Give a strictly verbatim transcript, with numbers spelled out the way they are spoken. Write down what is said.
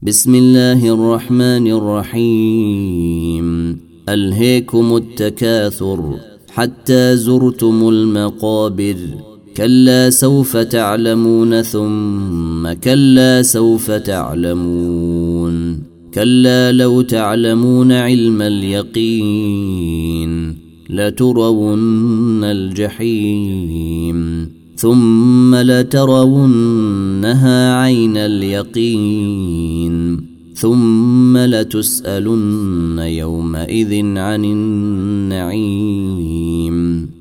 بسم الله الرحمن الرحيم. ألهيكم التكاثر حتى زرتم المقابر، كلا سوف تعلمون ثم كلا سوف تعلمون، كلا لو تعلمون علم اليقين لترون الجحيم ثم لترونها عين اليقين ثم لتسألن يومئذ عن النعيم.